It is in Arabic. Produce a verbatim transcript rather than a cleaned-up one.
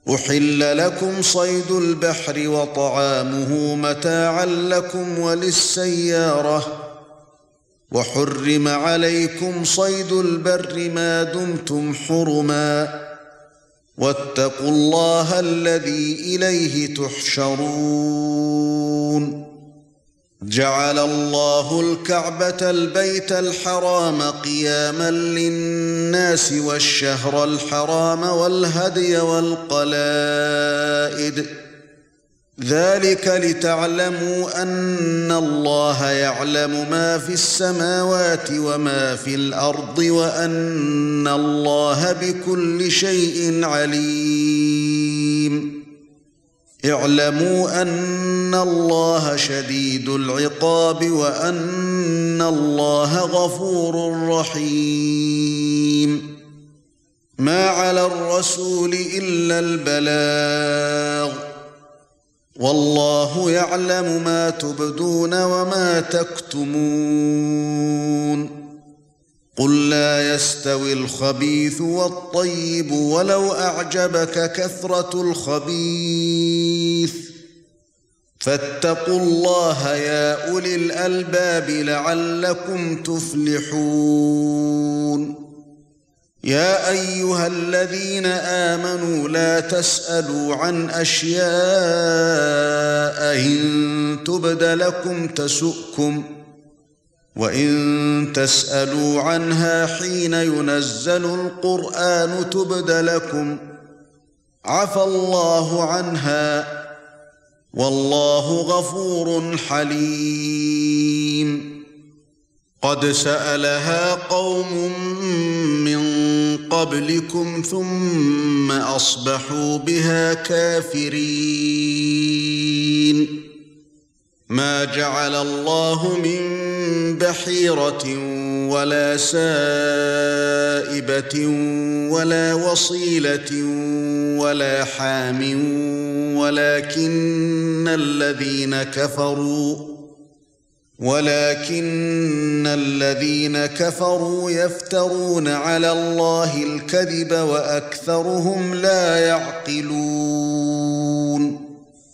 أحل لكم صيد البحر وطعامه متاعا لكم وللسيارة وحرم عليكم صيد البر ما دمتم حرما واتقوا الله الذي إليه تحشرون جعل الله الكعبة البيت الحرام قياما للناس والشهر الحرام والهدي والقلائد ذلك لتعلموا أن الله يعلم ما في السماوات وما في الأرض وأن الله بكل شيء عليم اعلموا أن الله شديد العقاب وأن الله غفور رحيم ما على الرسول إلا البلاغ والله يعلم ما تبدون وما تكتمون قل لا يستوي الخبيث والطيب ولو أعجبك كثرة الخبيث فاتقوا الله يا أولي الألباب لعلكم تفلحون يا أيها الذين آمنوا لا تسألوا عن أشياء إن تبد لكم تسؤكم وإن تسألوا عنها حين ينزل القرآن تبد لكم عفى الله عنها والله غفور حليم قد سألها قوم من قبلكم ثم أصبحوا بها كافرين ما جعل الله من بحيرة ولا سائبة ولا وصيلة ولا حام ولكن الذين كفروا ولكن الذين كفروا يفترون على الله الكذب وأكثرهم لا يعقلون